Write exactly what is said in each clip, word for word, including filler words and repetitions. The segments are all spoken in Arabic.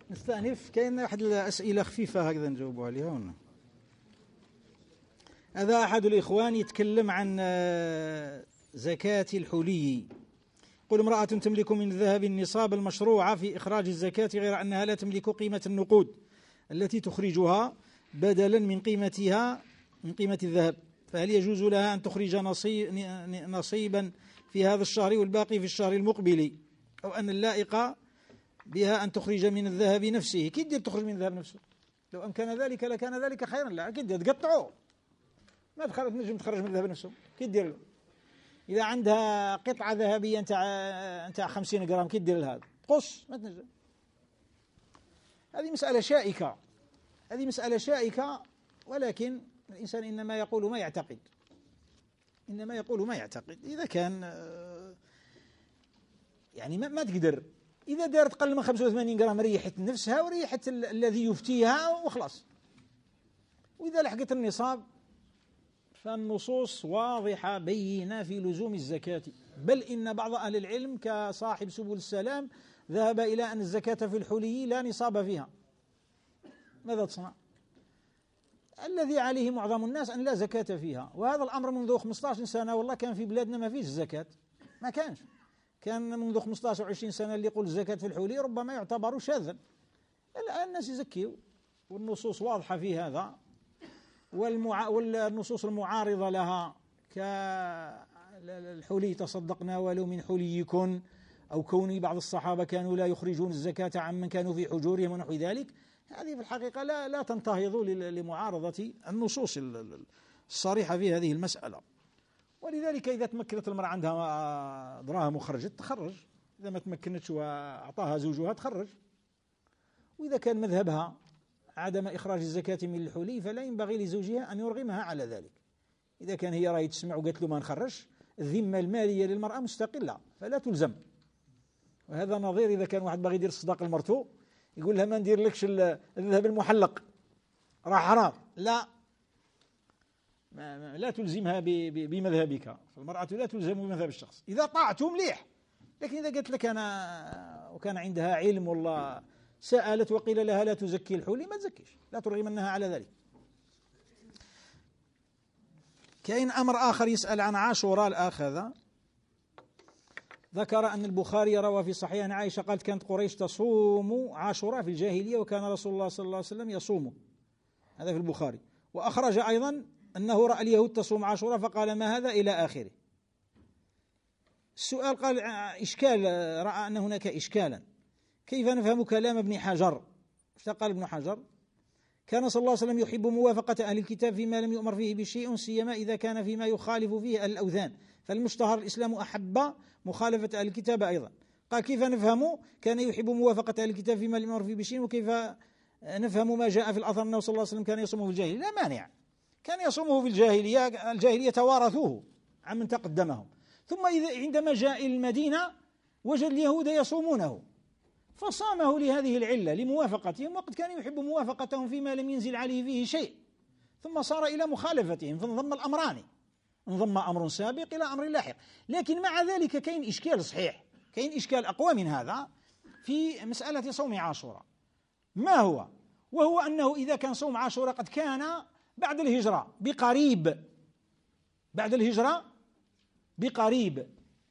نستأنف. كاين واحد الأسئلة خفيفة هكذا نجاوبوا عليها هنا. هذا أحد الإخوان يتكلم عن زكاة الحلي. قل امرأة تملك من الذهب النصاب المشروع في إخراج الزكاة غير أنها لا تملك قيمة النقود التي تخرجها بدلا من قيمتها من قيمة الذهب، فهل يجوز لها أن تخرج نصيبا في هذا الشهر والباقي في الشهر المقبل، أو أن اللائق بها أن تخرج من الذهب نفسه؟ كي دير تخرج من الذهب نفسه؟ لو أمكن ذلك لكان ذلك خيرا لها. كي دير تقطعه، ما تخرج نجم تخرج من الذهب نفسه. كي دير له إذا عندها قطعة ذهبية نتاع نتاع خمسين غرام كي دير لها قص ما تنجم. هذه مسألة شائكة، هذه مسألة شائكة، ولكن الإنسان إنما يقول ما يعتقد، إنما يقول ما يعتقد. إذا كان يعني ما, ما تقدر، إذا دارت قل من خمسة وثمانين غرام ريحت نفسها وريحت الذي يفتيها وخلاص. وإذا لحقت النصاب فالنصوص واضحة بينة في لزوم الزكاة، بل إن بعض أهل العلم كصاحب سبل السلام ذهب إلى أن الزكاة في الحلي لا نصاب فيها. ماذا تصنع؟ الذي عليه معظم الناس أن لا زكاة فيها، وهذا الأمر منذ خمسة عشر سنة. والله كان في بلادنا ما فيش الزكاة، ما كانش. كان منذ خمسة عشر وعشرين سنة اللي يقول الزكاة في الحلي ربما يعتبر شاذا. الآن الناس يزكيوا والنصوص واضحة في هذا، والمع... والنصوص المعارضة لها كالحلي تصدقنا ولو من حليكن، أو كون بعض الصحابة كانوا لا يخرجون الزكاة عمن كانوا في حجورهم ونحو ذلك، هذه في الحقيقة لا لا تنتهض لمعارضة النصوص الصريحة في هذه المسألة. ولذلك إذا تمكنت المرأة عندها دراهم وخرجت تخرج، إذا ما تمكنتش وأعطاها زوجها تخرج. وإذا كان مذهبها عدم إخراج الزكاة من الحلي فلا ينبغي لزوجها أن يرغمها على ذلك. إذا كان هي راهي تسمع وقالت له ما نخرجش، الذمة المالية للمرأة مستقلة فلا تلزم. وهذا نظير إذا كان واحد باغي يدير الصداق المرتو يقول لها ما ندير لكش الذهب المحلق راه حرام، لا لا تلزمها بمذهبك. فالمرأة لا تلزم بمذهب الشخص. إذا طاعته مليح، لكن إذا قالت لك أنا وكان عندها علم والله سألت وقيل لها لا تزكي الحلي ما تزكيش، لا ترغمنها على ذلك. كاين أمر آخر يسأل عن عاشوراء الأخ هذا. ذكر أن البخاري روى في صحيح عن عائشة قالت كانت قريش تصوم عاشوراء في الجاهلية وكان رسول الله صلى الله عليه وسلم يصومه، هذا في البخاري. وأخرج أيضا أنه رأى اليهود تصوم عاشوراء فقال ما هذا إلى آخره. السؤال قال إشكال، رأى أن هناك إشكالا، كيف نفهم كلام ابن حجر؟ قال ابن حجر كان صلى الله عليه وسلم يحب موافقة أهل الكتاب فيما لم يؤمر فيه بشيء، سيما إذا كان فيما يخالف فيه الأوثان، فالمشتهر الإسلام أحب مخالفة أهل الكتاب أيضا. قال كيف نفهم كان يحب موافقة أهل الكتاب فيما لم يؤمر فيه بشيء، وكيف نفهم ما جاء في الأثر أنه صلى الله عليه وسلم كان يصومه في الجاهلية؟ لا مانع، كان يصومه في الجاهلية، الجاهلية توارثوه عمن تقدمهم، ثم إذا عندما جاء المدينة وجد اليهود يصومونه فصامه لهذه العلة لموافقتهم، وقد كان يحب موافقتهم فيما لم ينزل عليه فيه شيء، ثم صار إلى مخالفتهم فانضم الأمران، انضم أمر سابق إلى أمر لاحق. لكن مع ذلك كاين إشكال صحيح، كاين إشكال أقوى من هذا في مسألة صوم عاشوراء. ما هو؟ وهو أنه إذا كان صوم عاشوراء قد كان بعد الهجرة بقريب، بعد الهجرة بقريب،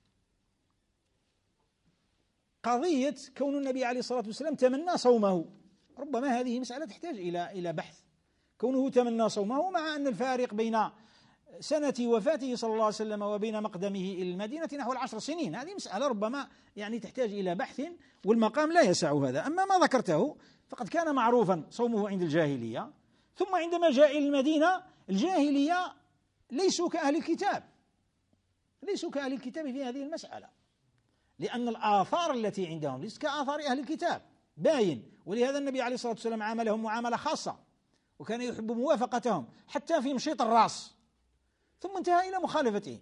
قضية كون النبي عليه الصلاة والسلام تمنى صومه ربما هذه مسألة تحتاج إلى إلى بحث. كونه تمنى صومه مع أن الفارق بين سنة وفاته صلى الله عليه وسلم وبين مقدمه إلى المدينة نحو العشر سنين، هذه مسألة ربما يعني تحتاج إلى بحث والمقام لا يسع هذا. أما ما ذكرته فقد كان معروفا صومه عند الجاهلية، ثم عندما جاء إلى المدينة الجاهلية ليسوا كأهل الكتاب، ليسوا كأهل الكتاب في هذه المسألة، لأن الآثار التي عندهم ليست كآثار أهل الكتاب باين. ولهذا النبي عليه الصلاة والسلام عاملهم معاملة خاصة، وكان يحب موافقتهم حتى في مشيط الرأس، ثم انتهى إلى مخالفته.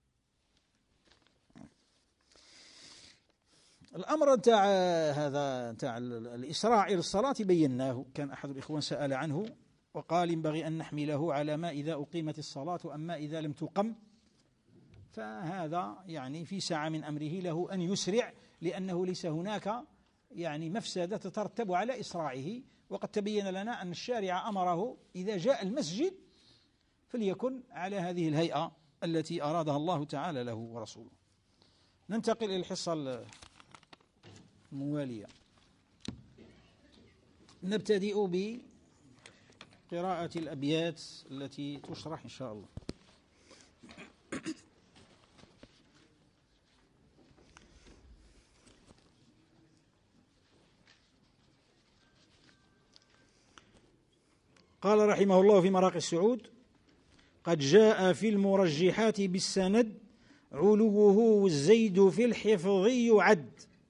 الأمر تاع هذا تاع الإسراع إلى الصلاة بيناه، كان أحد الإخوان سأل عنه وقال ينبغي أن نحمله على ما إذا أقيمت الصلاة أما إذا لم تقم، فهذا يعني في ساعة من أمره له أن يسرع، لأنه ليس هناك يعني مفسدة تترتب على إسراعه. وقد تبين لنا أن الشارع أمره إذا جاء المسجد فليكن على هذه الهيئة التي أرادها الله تعالى له ورسوله. ننتقل إلى الحصة الموالية، نبتدئ بقراءة الأبيات التي تشرح إن شاء الله. قال رحمه الله في مراقي السعود: قد جاء في المرجحات بالسند علوه والزيد في الحفظ يعد.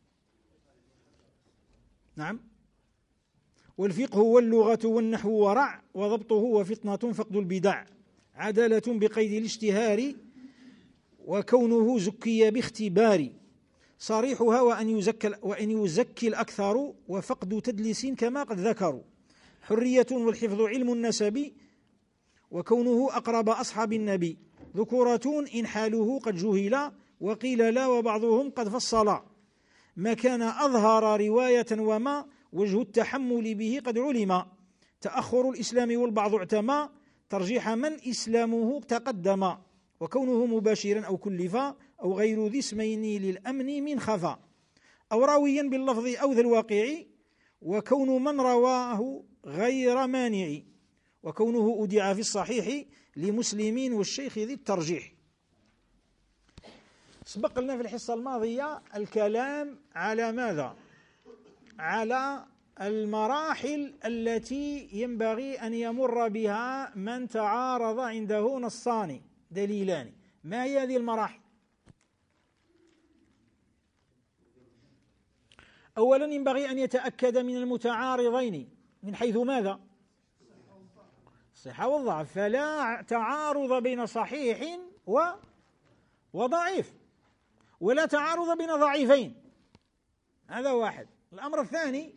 نعم. والفقه واللغة والنحو ورع وضبطه وفطنة فقد البدع عدالة بقيد الاشتهار وكونه زكي باختبار صريحها وأن يزكي, وأن يزكي الأكثر وفقد تدليس كما قد ذكروا حرية والحفظ علم النسب وكونه أقرب أصحاب النبي ذكورة إن حاله قد جهلا وقيل لا وبعضهم قد فصل ما كان أظهر رواية وما وجه التحمل به قد علم تأخر الإسلام والبعض اعتمى ترجيح من إسلامه تقدم وكونه مباشرا أو كلفا أو غير ذي اسمين للأمن من خفا أو راويا باللفظ أو ذا الواقع وكون من رواه غير مانع وكونه أدعى في الصحيح لمسلمين والشيخ ذي الترجيح. سبق لنا في الحصة الماضية الكلام على ماذا؟ على المراحل التي ينبغي أن يمر بها من تعارض عنده نصان دليلان. ما هي هذه المراحل؟ أولا ينبغي أن يتأكد من المتعارضين من حيث ماذا؟ الصحة والضعف، فلا تعارض بين صحيح وضعيف ولا تعارض بين ضعيفين، هذا واحد. الأمر الثاني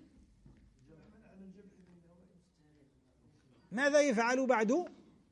ماذا يفعل بعد؟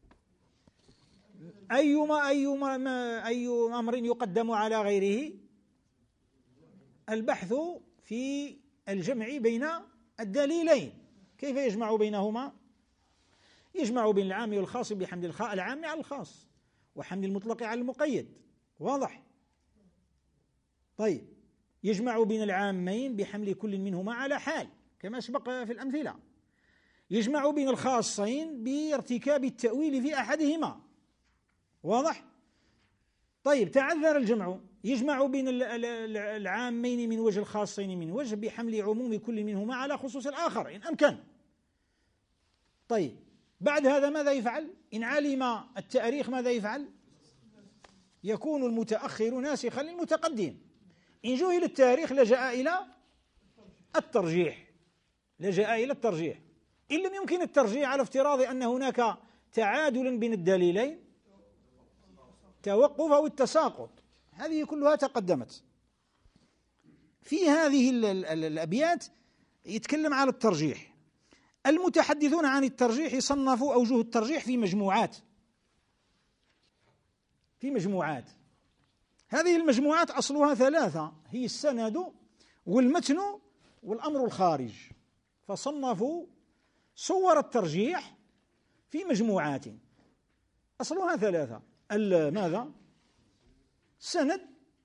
أيما أيما أي أمر يقدم على غيره؟ البحث في الجمع بين الدليلين. كيف يجمع بينهما؟ يجمع بين العام والخاص بحمل العام على الخاص وحمل المطلق على المقيد، واضح؟ طيب، يجمع بين العامين بحمل كل منهما على حال كما سبق في الأمثلة. يجمع بين الخاصين بارتكاب التأويل في أحدهما، واضح؟ طيب، تعذر الجمع، يجمع بين العامين من وجه الخاصين من وجه بحمل عموم كل منهما على خصوص الآخر إن أمكن. طيب، بعد هذا ماذا يفعل؟ إن علم التاريخ ماذا يفعل؟ يكون المتأخر ناسخا للمتقدم. إن جهل التاريخ لجأ إلى الترجيح لجأ إلى الترجيح إن لم يمكن الترجيح على افتراض أن هناك تعادلا بين الدليلين، توقف أو التساقط، هذه كلها تقدمت. في هذه الأبيات يتكلم على الترجيح. المتحدثون عن الترجيح صنفوا أوجه الترجيح في مجموعات في مجموعات هذه المجموعات أصلها ثلاثة، هي السند والمتن والأمر الخارج. فصنفوا صور الترجيح في مجموعات أصلها ثلاثة: ماذا؟ السند،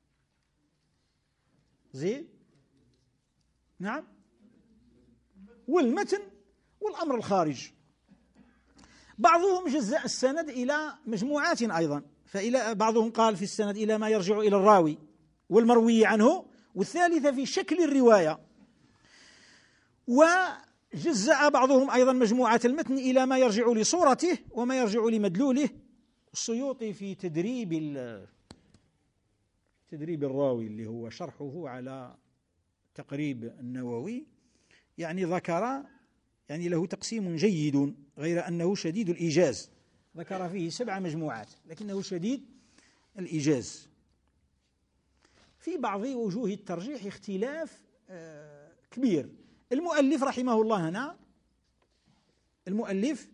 زيد، نعم، والمتن والأمر الخارج. بعضهم جزأ السند إلى مجموعات أيضا، فإلى بعضهم قال في السند إلى ما يرجع إلى الراوي والمروي عنه، والثالثة في شكل الرواية. وجزأ بعضهم أيضا مجموعة المتن إلى ما يرجع لصورته وما يرجع لمدلوله. السيوطي في تدريب تدريب الراوي اللي هو شرحه على تقريب النووي يعني ذكر يعني له تقسيم جيد، غير أنه شديد الإيجاز، ذكر فيه سبع مجموعات لكنه شديد الإيجاز. في بعض وجوه الترجيح اختلاف كبير. المؤلف رحمه الله هنا المؤلف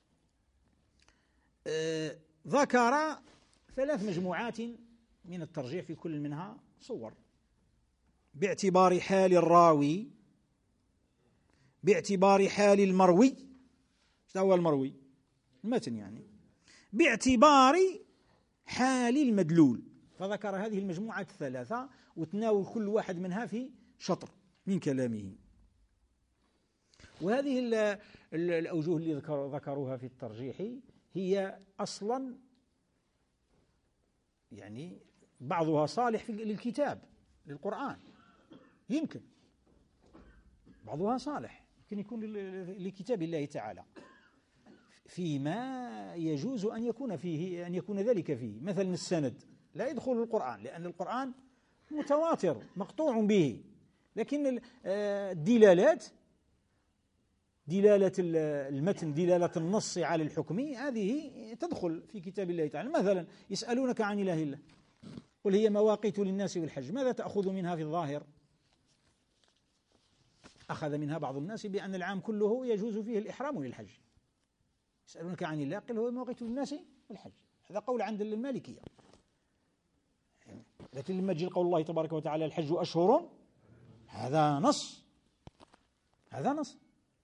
ذكر ثلاث مجموعات من الترجيح في كل منها صور باعتبار حال الراوي باعتبار حال المروي. ايش هو المروي؟ المتن يعني. باعتبار حال المدلول، فذكر هذه المجموعات الثلاثة وتناول كل واحد منها في شطر من كلامه. وهذه الأوجه اللي ذكروها في الترجيح هي أصلا يعني بعضها صالح للكتاب للقرآن، يمكن بعضها صالح يمكن يكون لكتاب الله تعالى فيما يجوز أن يكون فيه أن يكون ذلك فيه. مثلا السند لا يدخل القرآن لأن القرآن متواتر مقطوع به، لكن الدلالات دلالة المتن دلالة النص على الحكم هذه تدخل في كتاب الله تعالى. مثلا يسألونك عن إله الله قل هي مواقيت للناس والحج، ماذا تأخذ منها في الظاهر؟ أخذ منها بعض الناس بأن العام كله يجوز فيه الإحرام للحج. يسألونك عن الله قل هو مواقيت للناس والحج، هذا قول عند المالكية. لكن لما تجي قول الله تبارك وتعالى الحج أشهر، هذا نص هذا نص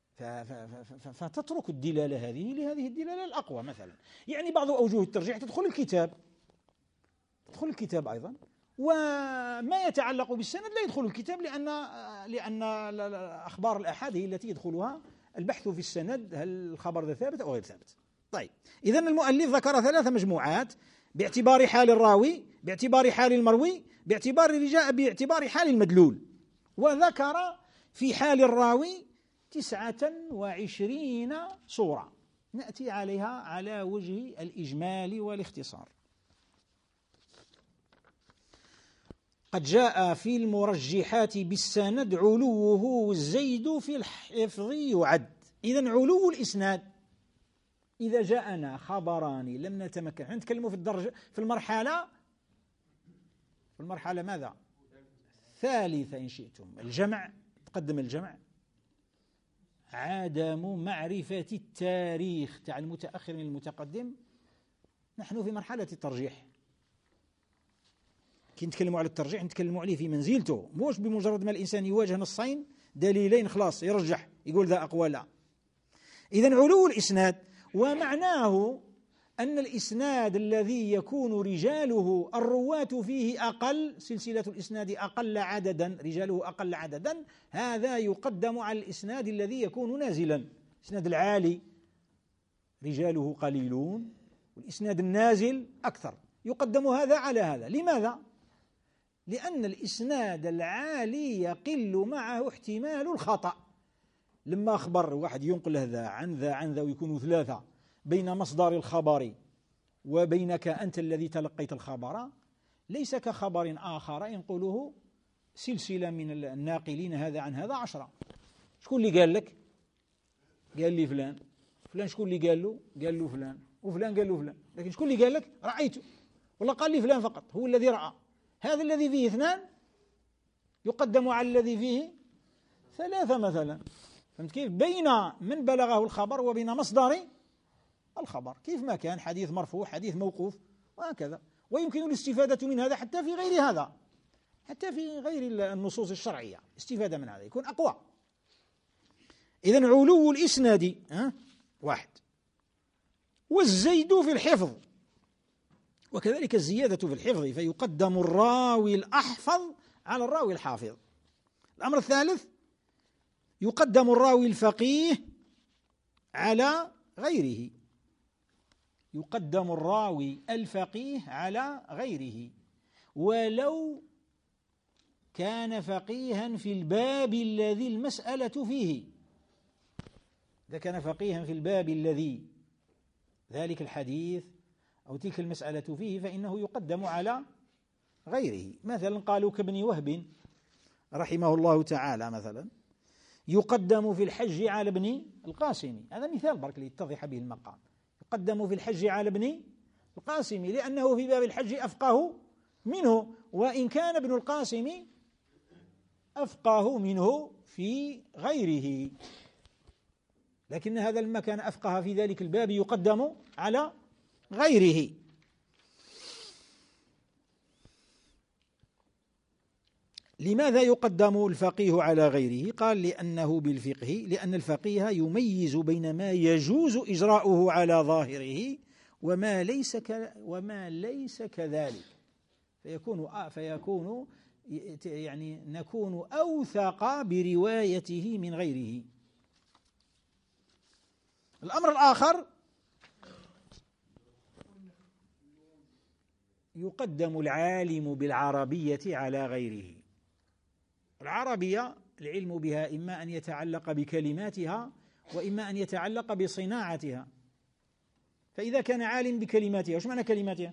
فتترك الدلالة هذه لهذه الدلالة الأقوى. مثلا يعني بعض أوجه الترجيح تدخل الكتاب تدخل الكتاب أيضا، وما يتعلق بالسند لا يدخل الكتاب لأن لأن أخبار الآحاد هي التي يدخلها البحث في السند، هل الخبر ذا ثابت أو غير ثابت. طيب إذن المؤلف ذكر ثلاث مجموعات باعتبار حال الراوي، باعتبار حال المروي، باعتبار الرجاء، باعتبار حال المدلول. وذكر في حال الراوي تسعة وعشرين صورة نأتي عليها على وجه الإجمال والاختصار. قد جاء في المرجحات بالسند علوه والزيد في الحفظ يعد. إذن علو الإسناد إذا جاءنا خبران لم نتمكن، نحن نتكلم في الدرجة في المرحلة في المرحلة ماذا؟ ثالثة إن شئتم، الجمع، تقدم الجمع، عدم معرفة التاريخ تاع المتأخر من المتقدم. نحن في مرحلة الترجيح. كي نتكلموا على الترجيح نتكلموا عليه في منزلته، موش بمجرد ما الإنسان يواجه نصين دليلين خلاص يرجح يقول ذا أقوى. لا. إذن علو الإسناد ومعناه أن الإسناد الذي يكون رجاله الرواة فيه أقل، سلسلة الإسناد أقل عددا، رجاله أقل عددا، هذا يقدم على الإسناد الذي يكون نازلا. الإسناد العالي رجاله قليلون والإسناد النازل أكثر، يقدم هذا على هذا. لماذا؟ لأن الإسناد العالي يقل معه احتمال الخطأ. لما أخبر واحد ينقل هذا عن ذا عن ذا ويكونوا ثلاثة بين مصدر الخبر وبينك أنت الذي تلقيت الخبر، ليس كخبر آخر ينقله سلسلة من الناقلين هذا عن هذا عشرة. شكون اللي قال لك؟ قال لي فلان، فلان شكون اللي قال له؟ قال له فلان، وفلان قال له فلان، لكن شكون اللي قال لك؟ رأيته، والله قال لي فلان فقط هو الذي رأى. هذا الذي فيه اثنان يقدم على الذي فيه ثلاثة مثلا. فهمت كيف؟ بين من بلغه الخبر وبين مصدر الخبر، كيف ما كان حديث مرفوع حديث موقوف وهكذا. ويمكن الاستفادة من هذا حتى في غير هذا، حتى في غير النصوص الشرعية استفادة من هذا يكون أقوى. إذن علو الإسناد ها واحد، والزيد في الحفظ، وكذلك الزيادة في الحفظ، فيقدم الراوي الأحفظ على الراوي الحافظ. الأمر الثالث يقدم الراوي الفقيه على غيره، يقدم الراوي الفقيه على غيره ولو كان فقيها في الباب الذي المسألة فيه. إذا كان فقيها في الباب الذي ذلك الحديث أو تلك المسألة فيه فإنه يقدم على غيره. مثلا قالوا كابن وهب رحمه الله تعالى مثلا يقدم في الحج على ابن القاسم، هذا مثال برك ليتضح به المقام. يقدم في الحج على ابن القاسم لأنه في باب الحج أفقه منه، وإن كان ابن القاسم أفقه منه في غيره، لكن هذا لما كان أفقه في ذلك الباب يقدم على غيره. لماذا يقدم الفقيه على غيره؟ قال لأنه بالفقه، لأن الفقيه يميز بين ما يجوز إجراؤه على ظاهره وما ليس ك وما ليس كذلك، فيكون فيكون يعني نكون أوثق بروايته من غيره. الأمر الآخر، يقدم العالم بالعربية على غيره. العربية العلم بها إما أن يتعلق بكلماتها وإما أن يتعلق بصناعتها. فإذا كان عالم بكلماتها، وش معنى كلماتها؟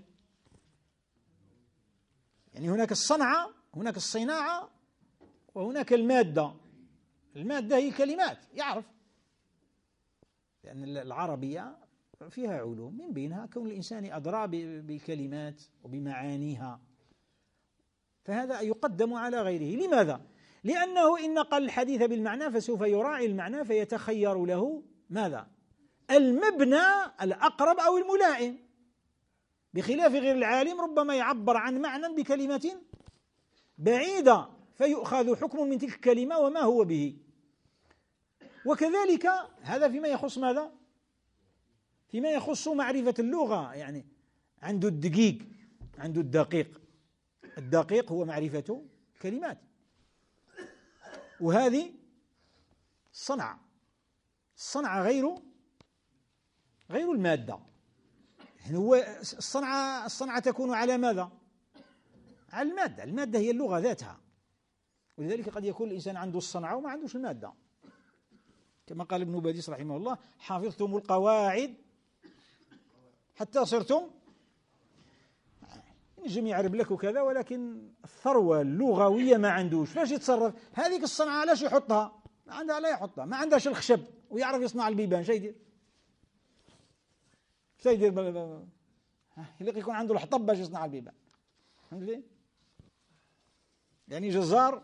يعني هناك الصنعة، هناك الصناعة، وهناك المادة. المادة هي الكلمات، يعرف، لأن العربية فيها علوم، من بينها كون الإنسان أدرى بالكلمات وبمعانيها، فهذا يقدم على غيره. لماذا؟ لأنه إن نقل الحديث بالمعنى فسوف يراعي المعنى فيتخير له ماذا؟ المبنى الأقرب أو الملائم، بخلاف غير العالم ربما يعبر عن معنى بكلمة بعيدة فيؤخذ حكم من تلك الكلمة وما هو به. وكذلك هذا فيما يخص ماذا؟ فيما يخص معرفة اللغة، يعني عنده الدقيق، عنده الدقيق. الدقيق هو معرفة الكلمات، وهذه الصنعة. الصنعة غير غير المادة. يعني هو الصنعة الصنعة تكون على ماذا؟ على المادة. المادة هي اللغة ذاتها، ولذلك قد يكون الإنسان عنده الصنعة وما عندوش المادة، كما قال ابن باديس رحمه الله: حافظتم القواعد حتى صرتم. ينجم يعرب لك وكذا، ولكن الثروة اللغوية ما عندوش. فاش يتصرف؟ هذيك الصنعة علاش يحطها؟ ما عندها، لا يحطها. ما عندهاش الخشب ويعرف يصنع البيبان، شو يدير؟ شو يدير؟ يليق يكون عنده الحطب باش يصنع البيبان، فهمتي؟ يعني جزار.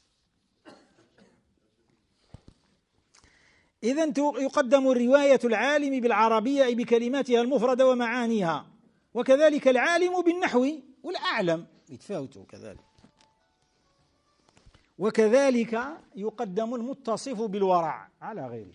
إذن يقدم الرواية العالم بالعربية أي بكلماتها المفردة ومعانيها، وكذلك العالم بالنحو والأعلم يتفاوتوا كذلك. وكذلك يقدم المتصف بالورع على غيره.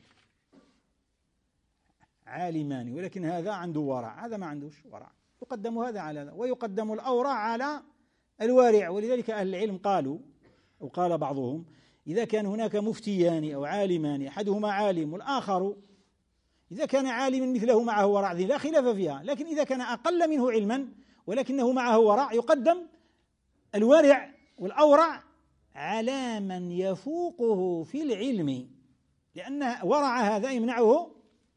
عالمان ولكن هذا عنده ورع، هذا ما عندوش ورع، يقدم هذا على هذا. ويقدم الأورع على الوارع. ولذلك أهل العلم قالوا، أو قال بعضهم: إذا كان هناك مفتيان أو عالمان، أحدهما عالم والآخر، إذا كان عالما مثله معه ورع لا خلاف فيها، لكن إذا كان أقل منه علما ولكنه معه ورع يقدم الورع والأورع على من يفوقه في العلم، لأن ورع هذا يمنعه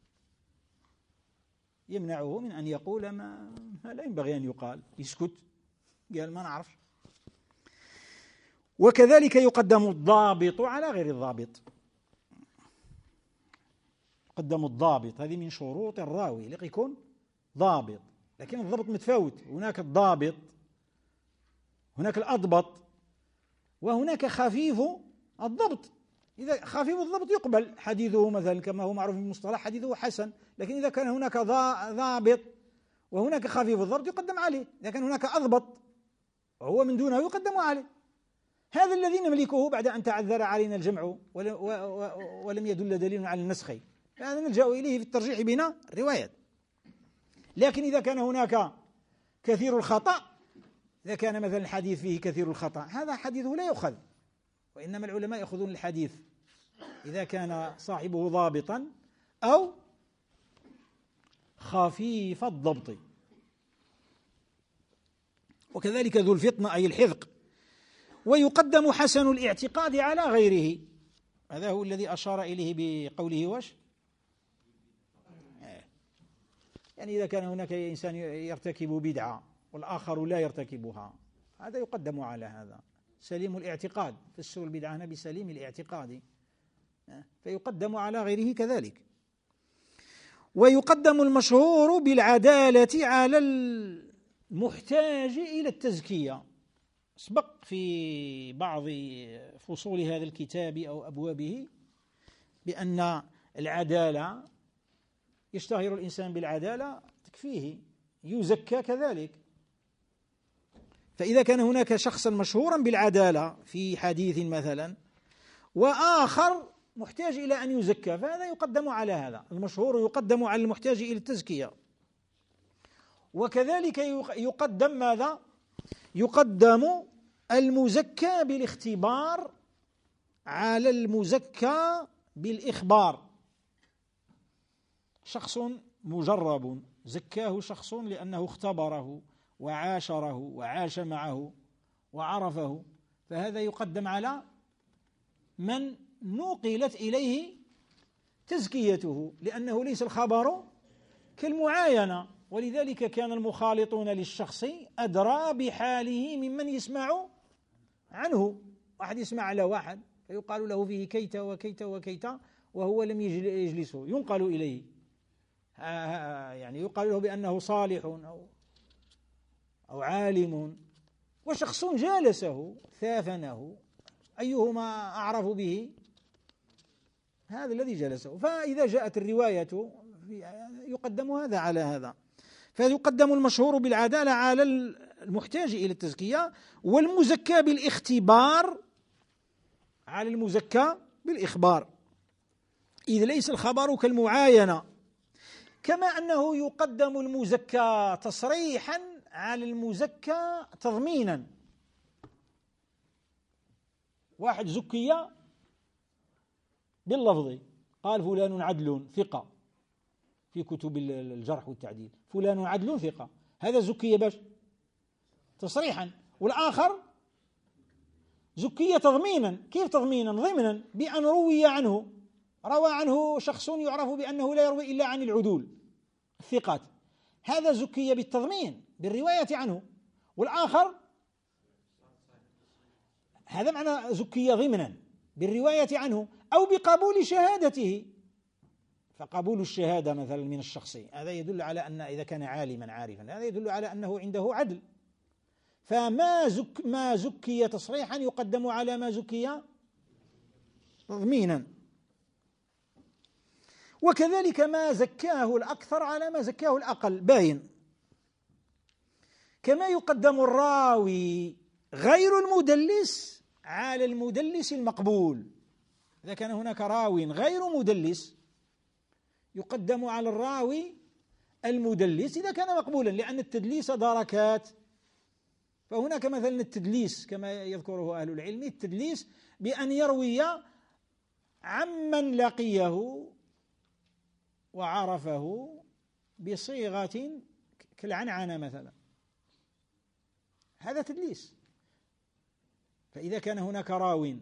يمنعه من أن يقول ما, ما لا ينبغي أن يقال، يسكت، قال ما نعرف. وكذلك يقدم الضابط على غير الضابط. يقدم الضابط، هذه من شروط الراوي لقد يكون ضابط، لكن الضبط متفاوت. هناك الضابط، هناك الأضبط، وهناك خفيف الضبط. إذا خفيف الضبط يقبل حديثه، مثلا كما هو معروف في المصطلح حديثه حسن. لكن إذا كان هناك ضابط وهناك خفيف الضبط يقدم عليه. إذا كان هناك أضبط وهو من دونه يقدم عليه. هذا الذي نملكه بعد أن تعذر علينا الجمع ولم يدل دليل على النسخ، فهذا نلجأ إليه في الترجيح بين الروايات. لكن إذا كان هناك كثير الخطأ، إذا كان مثلا الحديث فيه كثير الخطأ، هذا حديثه لا يؤخذ. وإنما العلماء يأخذون الحديث إذا كان صاحبه ضابطا أو خفيف الضبط. وكذلك ذو الفطنة أي الحذق. ويقدم حسن الاعتقاد على غيره، هذا هو الذي أشار إليه بقوله وش؟ يعني إذا كان هناك إنسان يرتكب بدعة والآخر لا يرتكبها، هذا يقدم على هذا. سليم الاعتقاد، فسر البدعة هنا بسليم الاعتقاد، فيقدم على غيره كذلك. ويقدم المشهور بالعدالة على المحتاج إلى التزكية. سبق في بعض فصول هذا الكتاب أو أبوابه بأن العدالة يشتهر الإنسان بالعدالة تكفيه، يزكى كذلك. فإذا كان هناك شخصا مشهورا بالعدالة في حديث مثلا وآخر محتاج إلى أن يزكى، فهذا يقدم على هذا، المشهور يقدم على المحتاج إلى التزكية. وكذلك يقدم ماذا؟ يقدم المزكى بالاختبار على المزكى بالإخبار. شخص مجرب زكاه شخص لأنه اختبره وعاشره وعاش معه وعرفه، فهذا يقدم على من نقلت إليه تزكيته، لأنه ليس الخبر كالمعاينة، ولذلك كان المخالطون للشخص أدرى بحاله ممن يسمع عنه. واحد يسمع على واحد فيقال له فيه كيت وكيت وكيت وهو لم يجلسه، ينقل إليه، يعني يقال له بأنه صالح أو أو عالم، وشخص جالسه ثافنه، أيهما أعرف به؟ هذا الذي جلسه. فإذا جاءت الرواية يقدم هذا على هذا، فيقدم المشهور بالعدالة على المحتاج إلى التزكية، والمزكى بالاختبار على المزكى بالإخبار، إذ ليس الخبر كالمعاينة. كما أنه يقدم المزكى تصريحا على المزكى تضمينا. واحد زكي باللفظ، قال فلان عدل ثقة في كتب الجرح والتعديل، فلان عدل ثقة، هذا زكي باش تصريحا. والآخر زكي تضمينا. كيف تضمينا؟ ضمنا بأن روي عنه، روى عنه شخص يعرف بأنه لا يروي إلا عن العدول الثقات، هذا زكي بالتضمين بالرواية عنه. والآخر هذا معنى زكي ضمنا بالرواية عنه أو بقبول شهادته. فقبول الشهادة مثلا من الشخص هذا يدل على أن إذا كان عالما عارفا هذا يدل على أنه عنده عدل. فما زك ما زكي تصريحا يقدم على ما زكي تضمينا. وكذلك ما زكاه الأكثر على ما زكاه الأقل باين. كما يقدم الراوي غير المدلس على المدلس المقبول. إذا كان هناك راوي غير مدلس يقدم على الراوي المدلس إذا كان مقبولا، لأن التدليس دركات. فهناك مثلا التدليس كما يذكره أهل العلم، التدليس بأن يروي عمن لقيه وعرفه بصيغة كالعنعنة مثلا، هذا تدليس. فإذا كان هناك راو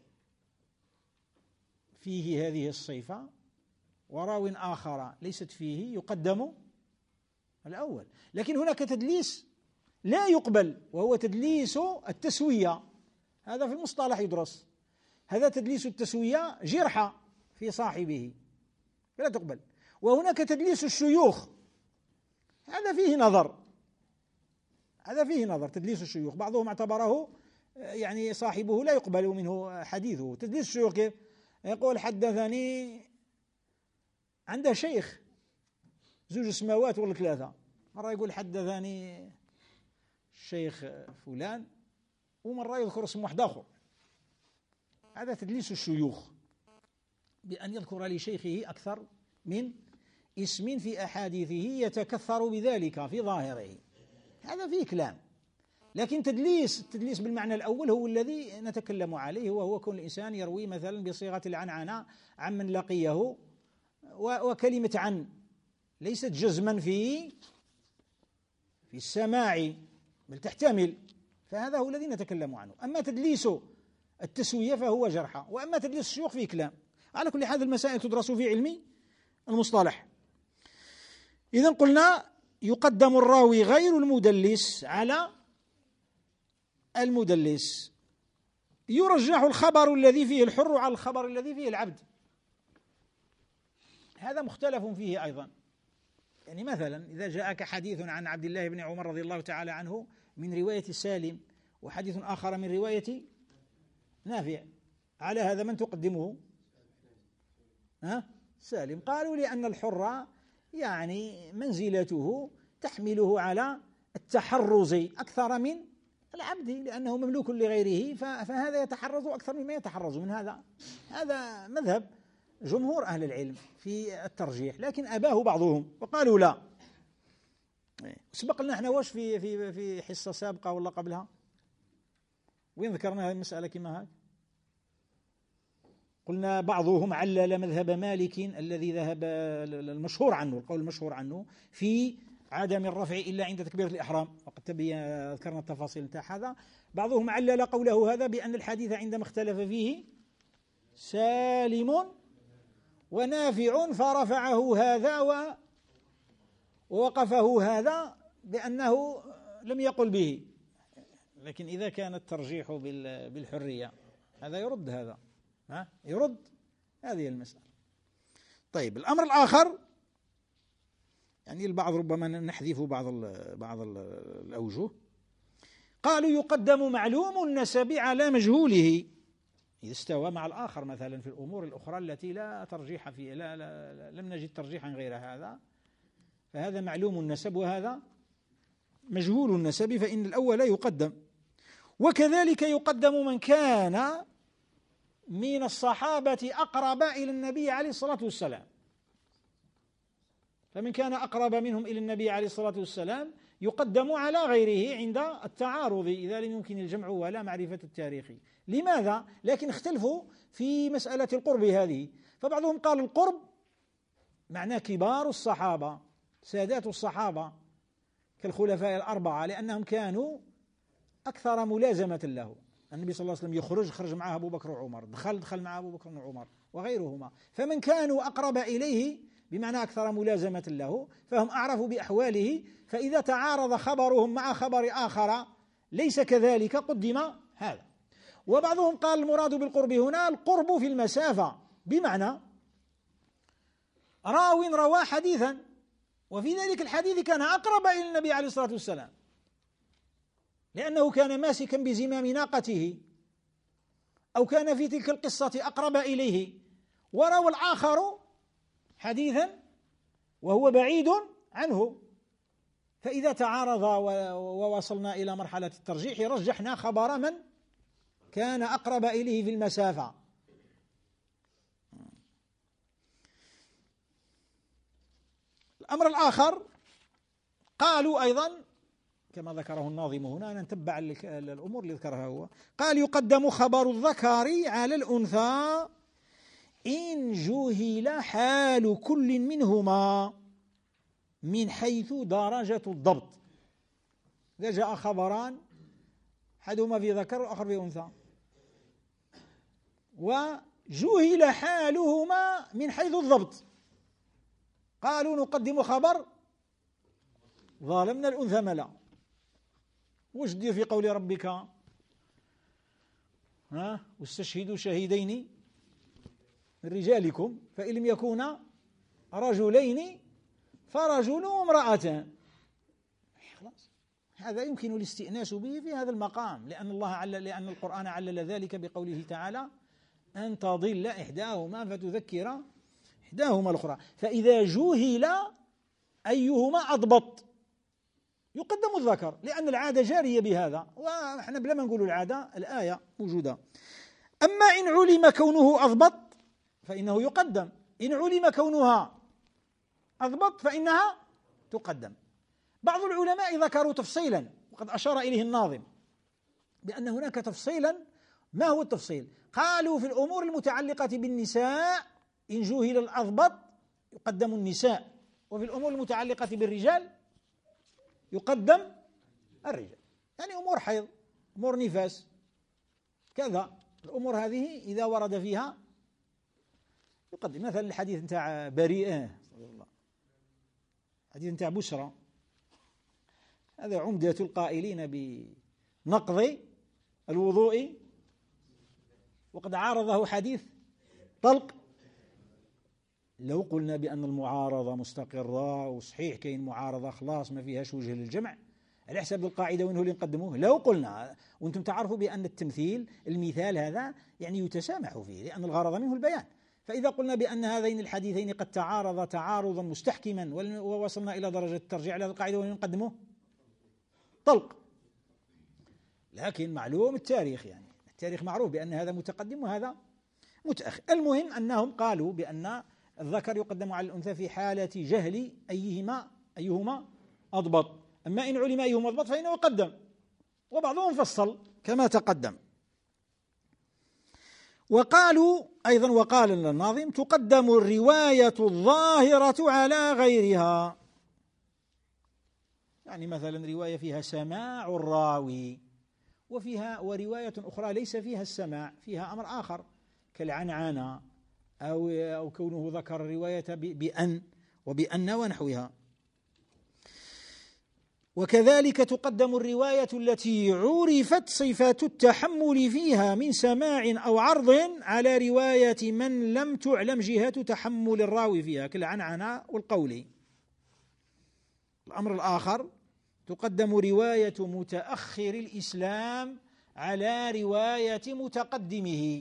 فيه هذه الصفة وراو آخر ليست فيه يقدم الأول. لكن هناك تدليس لا يقبل وهو تدليس التسوية، هذا في المصطلح يدرس، هذا تدليس التسوية جرحة في صاحبه فلا تقبل. وهناك تدليس الشيوخ، هذا فيه نظر، هذا فيه نظر تدليس الشيوخ، بعضهم اعتبره يعني صاحبه لا يقبل منه حديثه. تدليس الشيوخ كيف؟ يقول حدثني عنده شيخ زوج سماوات ولا ثلاثة، مرة يقول حدثني الشيخ فلان ومرة يذكر اسم واحد آخر، هذا تدليس الشيوخ بأن يذكر لشيخه أكثر من اسم في أحاديثه يتكثر بذلك في ظاهره، هذا فيه كلام. لكن تدليس التدليس بالمعنى الأول هو الذي نتكلم عليه، وهو كون الإنسان يروي مثلا بصيغة العنعنة عمن لقيه، وكلمة عن ليست جزما في في السماع بل تحتمل، فهذا هو الذي نتكلم عنه. أما تدليس التسوية فهو جرحة، وأما تدليس الشيوخ فيه كلام. على كل حال المسائل تدرس في علم المصطلح. إذن قلنا يقدم الراوي غير المدلس على المدلس. يرجح الخبر الذي فيه الحر على الخبر الذي فيه العبد، هذا مختلف فيه أيضا. يعني مثلا إذا جاءك حديث عن عبد الله بن عمر رضي الله تعالى عنه من رواية سالم، وحديث آخر من رواية نافع، على هذا من تقدمه؟ ها؟ سالم. قالوا لأن الحر يعني منزلته تحمله على التحرز أكثر من العبد لأنه مملوك لغيره، فهذا يتحرز أكثر مما يتحرز من هذا. هذا مذهب جمهور أهل العلم في الترجيح، لكن أباه بعضهم وقالوا لا. سبق لنا احنا واش في في في حصة سابقة ولا قبلها وين ذكرنا هذه المسألة كما هذا؟ قلنا بعضهم علل مذهب مالك الذي ذهب المشهور عنه، القول المشهور عنه في عدم الرفع إلا عند تكبيرة الإحرام، وقد تبين ذكرنا التفاصيل نتاع هذا. بعضهم علل قوله هذا بأن الحديث عندما اختلف فيه سالم ونافع فرفعه هذا ووقفه هذا بأنه لم يقل به. لكن إذا كان الترجيح بالحرية هذا يرد هذا، ها يرد هذه المسألة. طيب الأمر الآخر، يعني البعض ربما نحذف بعض ال بعض ال الأوجه، قالوا يقدم معلوم النسب على مجهوله إذا استوى مع الآخر، مثلا في الأمور الأخرى التي لا ترجيح فيها، لا, لا, لا لم نجد ترجيحا غير هذا، فهذا معلوم النسب وهذا مجهول النسب، فإن الأول يقدم. وكذلك يقدم من كان من الصحابة أقرب إلى النبي عليه الصلاة والسلام، فمن كان أقرب منهم إلى النبي عليه الصلاة والسلام يقدم على غيره عند التعارض إذا لم يمكن الجمع ولا معرفة التاريخ. لماذا؟ لكن اختلفوا في مسألة القرب هذه، فبعضهم قال القرب معناه كبار الصحابة سادات الصحابة كالخلفاء الأربعة، لأنهم كانوا أكثر ملازمة له. النبي صلى الله عليه وسلم يخرج خرج معه أبو بكر وعمر، دخل دخل مع أبو بكر وعمر وغيرهما، فمن كانوا أقرب إليه بمعنى أكثر ملازمة له فهم أعرف بأحواله، فإذا تعارض خبرهم مع خبر آخر ليس كذلك قدم هذا. وبعضهم قال المراد بالقرب هنا القرب في المسافة، بمعنى راو روى حديثا وفي ذلك الحديث كان أقرب إلى النبي عليه الصلاة والسلام لأنه كان ماسكا بزمام ناقته، أو كان في تلك القصة أقرب إليه، وروى الآخر حديثا وهو بعيد عنه، فإذا تعارض ووصلنا إلى مرحلة الترجيح رجحنا خبر من كان أقرب إليه في المسافة. الأمر الآخر قالوا أيضا كما ذكره الناظم هنا، أنا نتبع الأمور اللي ذكرها هو، قال يقدم خبر الذكر على الأنثى إن جهل حال كل منهما من حيث درجة الضبط. إذا جاء خبران أحدهما في ذكر والآخر في أنثى وجهل حالهما من حيث الضبط، قالوا نقدم خبر ظالمنا الأنثى ملا. وش دير في قول ربك ها واستشهدوا شهيدين من رجالكم فإن لم يكونا رجلين فرجل وامرأتان. خلاص هذا يمكن الاستئناس به في هذا المقام، لأن الله علل لأن القرآن علل ذلك بقوله تعالى أن تضل إحداهما فتذكر إحداهما الأخرى، فإذا جهل أيهما أضبط يقدم الذكر، لأن العادة جارية بهذا، ونحن بلا ما نقول العادة الآية موجودة. أما إن علم كونه أضبط فإنه يقدم، إن علم كونها أضبط فإنها تقدم. بعض العلماء ذكروا تفصيلا وقد أشار إليه الناظم بأن هناك تفصيلا. ما هو التفصيل؟ قالوا في الأمور المتعلقة بالنساء إن جهل الأضبط يقدم النساء، وفي الأمور المتعلقة بالرجال يقدم الرجال، يعني أمور حيض أمور نفاس كذا، الأمور هذه إذا ورد فيها يقدم. مثلا الحديث نتاع بريئة حديث نتاع بشرى هذا عمدة القائلين بنقض الوضوء، وقد عارضه حديث طلق. لو قلنا بأن المعارضة مستقرة وصحيح كاين معارضة خلاص ما فيهاش وجه للجمع على حسب القاعدة وين هو اللي نقدموه، لو قلنا وانتم تعرفوا بأن التمثيل المثال هذا يعني يتسامح فيه لأن الغرض منه البيان، فإذا قلنا بأن هذين الحديثين قد تعارضا تعارضا مستحكما ووصلنا إلى درجة الترجيع على القاعدة وين نقدموه طلق. لكن معلوم التاريخ، يعني التاريخ معروف بأن هذا متقدم وهذا متأخر. المهم أنهم قالوا بأن الذكر يقدم على الأنثى في حالة جهل أيهما أيهما أضبط، أما إن علم أيهما أضبط فإنه يقدم، وبعضهم فصل كما تقدم. وقالوا أيضا، وقال الناظم: تقدم الرواية الظاهرة على غيرها، يعني مثلا رواية فيها سماع الراوي وفيها ورواية أخرى ليس فيها السماع، فيها أمر آخر كالعنعنة أو أو كونه ذكر الرواية بأن وبأن ونحوها. وكذلك تقدم الرواية التي عرفت صفة التحمل فيها من سماع أو عرض على رواية من لم تعلم جهة تحمل الراوي فيها كالعنعنة والقول. الأمر الآخر: تقدم رواية متأخر الإسلام على رواية متقدمه.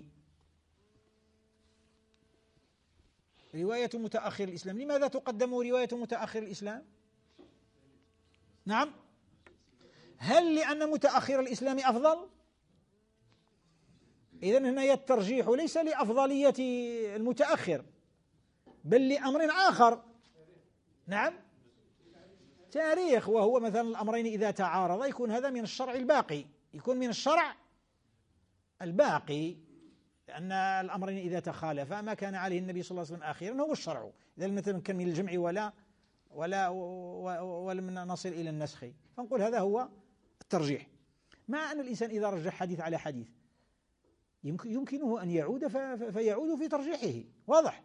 رواية متأخر الإسلام، لماذا تقدم رواية متأخر الإسلام؟ نعم، هل لأن متأخر الإسلام أفضل؟ إذن هنا الترجيح ليس لأفضلية المتأخر بل لأمر آخر. نعم، تاريخ، وهو مثلا الأمرين إذا تعارضا يكون هذا من الشرع الباقي، يكون من الشرع الباقي، لأن الأمرين إذا تخالفا ما كان عليه النبي صلى الله عليه وسلم آخرا هو الشرع، إذا لم يتمكن من الجمع ولا ولا ولم نصل إلى النسخ، فنقول هذا هو الترجيح. مع أن الإنسان إذا رجح حديث على حديث يمكنه أن يعود فيعود في ترجيحه، واضح.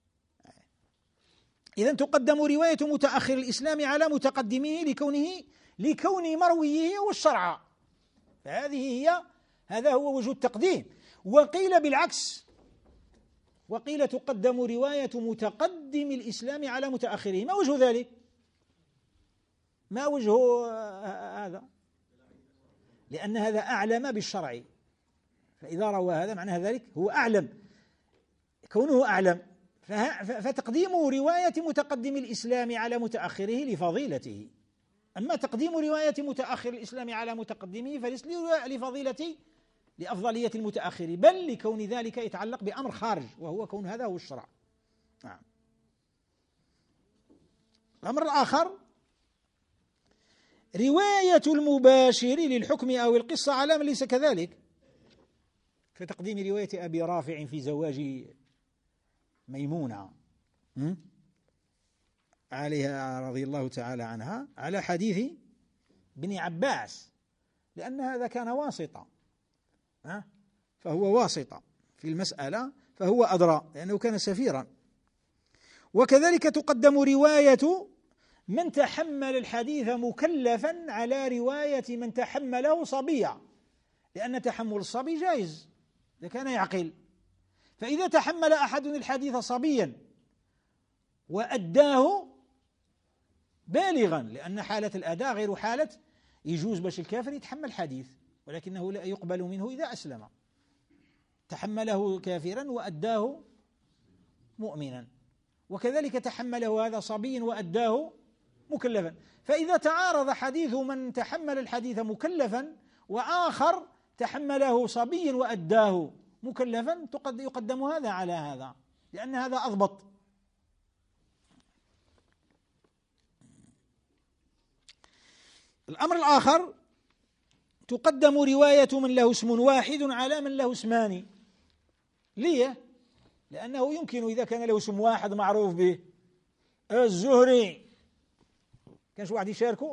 إذن تقدم رواية متأخر الإسلام على متقدمه لكونه لكون مرويه هو الشرع، فهذه هي هذا هو وجه التقديم. وقيل بالعكس، وقيل تقدم رواية متقدم الإسلام على متأخره. ما وجه ذلك؟ ما وجه هذا؟ لأن هذا أعلم بالشرع، فإذا روى هذا معنى ذلك هو أعلم، كونه أعلم، فتقديم رواية متقدم الإسلام على متأخره لفضيلته. أما تقديم رواية متأخر الإسلام على متقدمه فليس لفضيلة لأفضلية المتأخر، بل لكون ذلك يتعلق بأمر خارج، وهو كون هذا هو الشرع. نعم. الأمر الآخر: رواية المباشر للحكم أو القصة على من ليس كذلك، كتقديم رواية أبي رافع في زواج ميمونة عليها رضي الله تعالى عنها على حديث ابن عباس، لأن هذا كان واسطة، فهو واسطة في المسألة، فهو أدرى لأنه كان سفيرا. وكذلك تقدم رواية من تحمل الحديث مكلفا على رواية من تحمله صبيا، لأن تحمل الصبي جائز إذا كان يعقل، فإذا تحمل أحد الحديث صبيا وأداه بالغا، لأن حالة الأداء غير حالة يجوز باش الكافر يتحمل حديث، ولكنه لا يقبل منه إذا أسلم، تحمله كافرا وأداه مؤمنا، وكذلك تحمله هذا صبي وأداه مكلفا. فإذا تعارض حديث من تحمل الحديث مكلفا وآخر تحمله صبي وأداه مكلفا يقدم هذا على هذا، لأن هذا أضبط. الأمر الآخر: تقدم رواية من له اسم واحد على من له اسمان. ليه؟ لأنه يمكن إذا كان له اسم واحد معروف به الزهري كانش واحد يشاركه،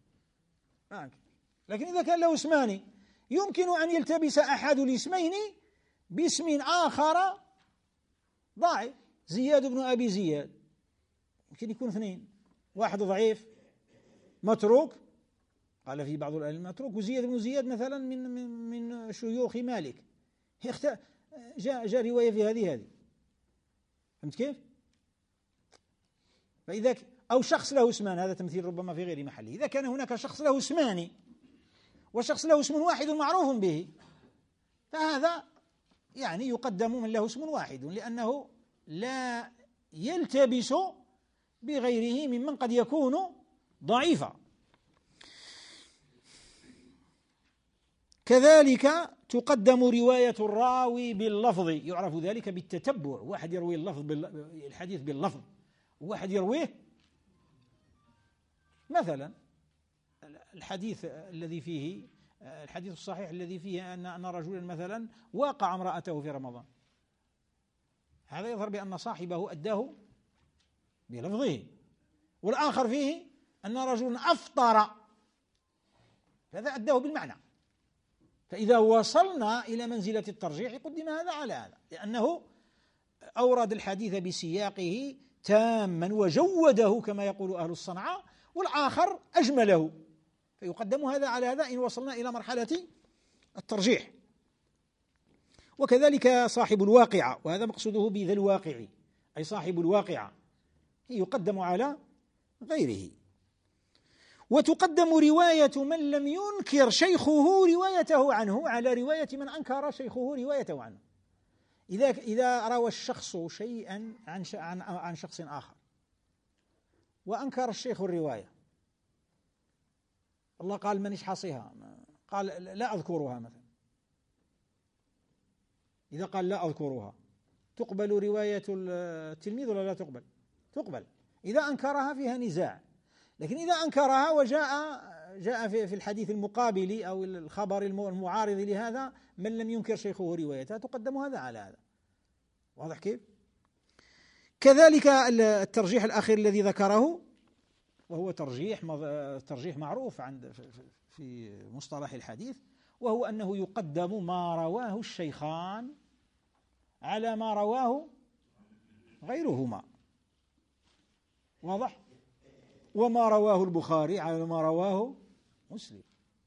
لكن إذا كان له اسمان يمكن أن يلتبس أحد الاسمين باسم آخر ضعيف، زياد بن أبي زياد يمكن يكون اثنين، واحد ضعيف متروك، قال في بعض العلماء متروك، وزياد بن زياد مثلا من من من شيوخ مالك، جاء جاء رواية في هذه هذه فهمت كيف؟ فإذا أو شخص له اسمان، هذا تمثيل ربما في غير محله، إذا كان هناك شخص له اسمان وشخص له اسم واحد معروف به فهذا يعني يقدم من له اسم واحد، لأنه لا يلتبس بغيره ممن قد يكون ضعيفا. كذلك تقدم رواية الراوي باللفظ، يعرف ذلك بالتتبع، واحد يروي اللفظ الحديث باللفظ، وواحد يرويه مثلا الحديث الذي فيه الحديث الصحيح الذي فيه أن أن رجلا مثلا واقع امرأته في رمضان، هذا يظهر بأن صاحبه أداه بلفظه، والآخر فيه أن رجلا أفطر، هذا أداه بالمعنى. فإذا وصلنا إلى منزلة الترجيح قدم هذا على هذا، لأنه أورد الحديث بسياقه تاما وجوده كما يقول أهل الصنعاء، والآخر أجمله، فيقدم هذا على هذا إن وصلنا إلى مرحلة الترجيح. وكذلك صاحب الواقعة، وهذا مقصوده بذا الواقع أي صاحب الواقعة، يقدم على غيره. وتقدم رواية من لم ينكر شيخه روايته عنه على رواية من أنكر شيخه روايته عنه. إذا إذا روى الشخص شيئا عن عن عن شخص آخر وأنكر الشيخ الرواية، الله قال مانيش حاصيها، قال لا أذكرها مثلا، إذا قال لا أذكرها تقبل رواية التلميذ ولا لا تقبل؟ تقبل إذا أنكرها، فيها نزاع. لكن إذا أنكرها وجاء جاء في الحديث المقابل أو الخبر المعارض لهذا من لم ينكر شيخه روايته، تقدم هذا على هذا. واضح كيف؟ كذلك الترجيح الأخير الذي ذكره، وهو ترجيح ترجيح معروف عند في مصطلح الحديث، وهو أنه يقدم ما رواه الشيخان على ما رواه غيرهما. واضح؟ وما رواه البخاري على ما رواه مسلم،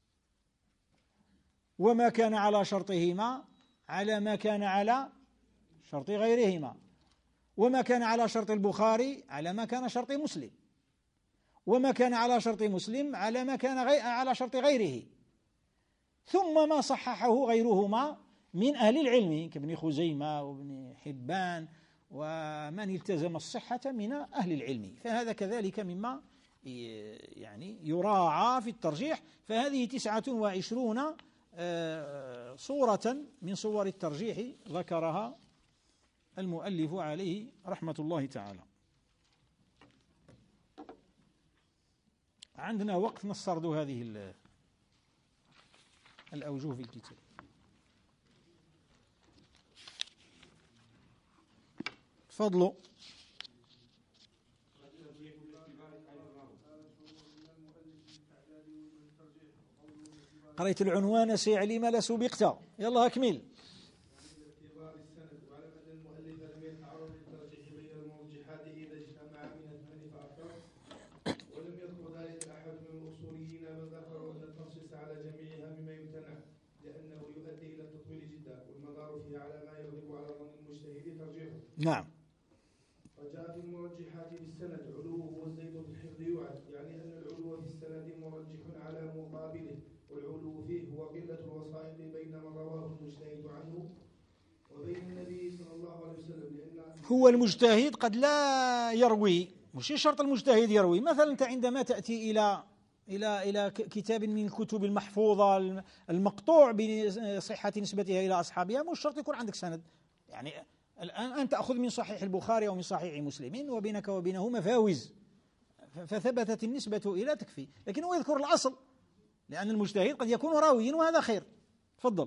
وما كان على شرطهما على ما كان على شرط غيرهما، وما كان على شرط البخاري على ما كان شرط مسلم، وما كان على شرط مسلم على ما كان غي... على شرط غيره، ثم ما صححه غيرهما من أهل العلم كابن خزيمة وابن حبان ومن التزم الصحة من أهل العلم. فهذا كذلك مما يعني يراعى في الترجيح. فهذه تسعة وعشرون صورة من صور الترجيح ذكرها المؤلف عليه رحمة الله تعالى. عندنا وقت نسترد هذه الأوجه في الكتاب. تفضلوا. قريت العنوان سيعلم لسبقت، يلا أكمل. نعم. وجاء في المرجحات بالسند علوه والزيد في الحفظ يوعد، يعني أن العلو في السند مرجح على مقابله، والعلو فيه هو قلة الوسائط بين من رواه المجتهد عنه وبين النبي صلى الله عليه وسلم. لأن هو المجتهد قد لا يروي، مش شرط المجتهد يروي. مثلا أنت عندما تأتي إلى إلى إلى كتاب من الكتب المحفوظة المقطوع بصحة نسبتها إلى أصحابها، مش شرط يكون عندك سند. يعني الآن أنت أخذ من صحيح البخاري أو من صحيح مسلم وبينك وبينه مفاوز، فثبتت النسبة إلى تكفي، لكن هو يذكر الأصل، لأن المجتهد قد يكون راويا وهذا خير. تفضل.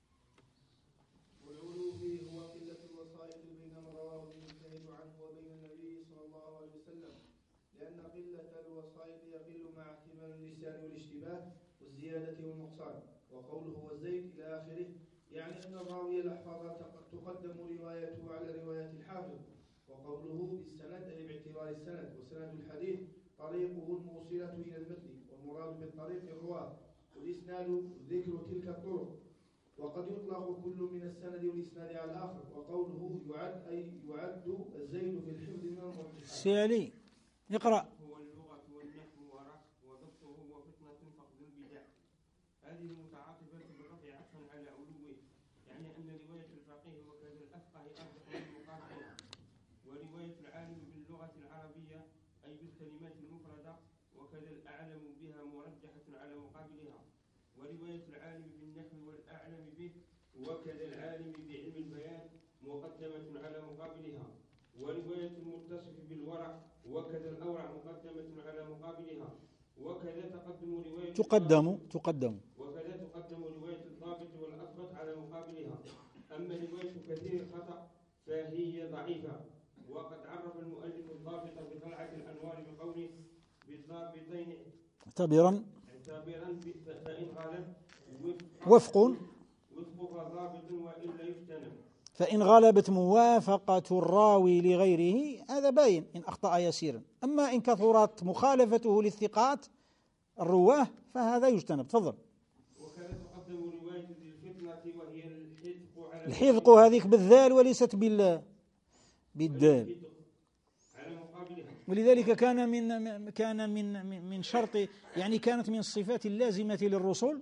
والعلو فيه هو قلة الوسائط بين من رواه المجتهد عنه وبين النبي صلى الله عليه وسلم، لأن قلة الوسائط يقل مع احتمال اللسان والاشتباه والزيادة والنقصان. وقوله والزيد إلى آخره يعني أن الراوي الأحفظ تقدم روايته على رواية الحافظ. وقوله بالسند أي باعتبار السند، وسند الحديث طريقه الموصلة إلى المتن، والمراد بالطريق الرواة، والإسناد ذكر تلك الطرق. وقد يطلق كل من السند والإسناد على الآخر. وقوله يعد أي يعد الزيد في الحفظ من المرجحات. سيالي اقرأ. هو اللغة والنحو ورق وضبطه وفتنة فقد البدع، هذه متعاطفة بالرفع عطفا على علوه، يعني أن رواية الفقيه وكذا الأفقه أرجح من المقارنة، ورواية العالم باللغة العربية أي بالكلمات المفردة وكذا الأعلم بها مرجحة على مقابلها. ورواية العالم بالنحو والأعلم به وكذا العالم بعلم البيان مقدمة على مقابلها، ورواية المتصف بالورع وكذا الأورع مقدمة على مقابلها، وكذا تقدم رواية تقدم تقدم وكذا تقدم رواية الضابط والأضبط على مقابلها. أما رواية كثير الخطأ فهي ضعيفة. وقد عرف المؤلف الضابط بطلعة الأنوار بقوله بالضابطين اعتبرا اعتبرا فإن غلب وفق وفق ضابط وإلا يفتن. فإن غلبت موافقة الراوي لغيره هذا باين إن أخطأ يسيرا. أما إن كثرت مخالفته للثقات الرواه فهذا يجتنب. تفضل. وكذا تقدم رواية الفتنة وهي الحذق على الحذق هذيك بالذال وليست بال بالدال، على مقابلها. ولذلك كان من كان من من شرط، يعني كانت من الصفات اللازمة للرسل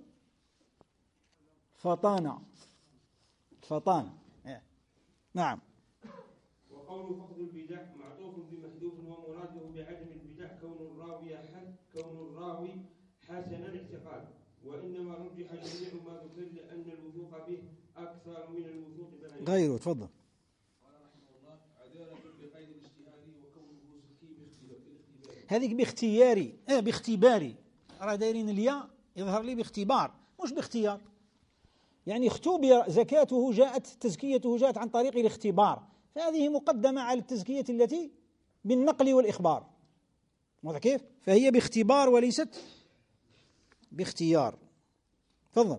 فطانة فطانة. نعم. وقول فقد البدع معطوف بمحذوف ومراده بعدم البدع كون الراوي حد كون الراوي حسن الاعتقاد، وإنما رجح جميع ما ذكر لأن الوثوق به أكثر من الوثوق به غيره. تفضل. قال رحمه الله عدالة بقيد الاجتهاد وكونه زكي باختباري. هذيك باختياري اه باختباري، راه دايرين الياء يظهر لي باختبار مش باختيار، يعني اختبر زكاته جاءت تزكيته جاءت عن طريق الاختبار، فهذه مقدمة على التزكية التي بالنقل والإخبار. واضح كيف؟ فهي باختبار وليست باختيار. تفضل.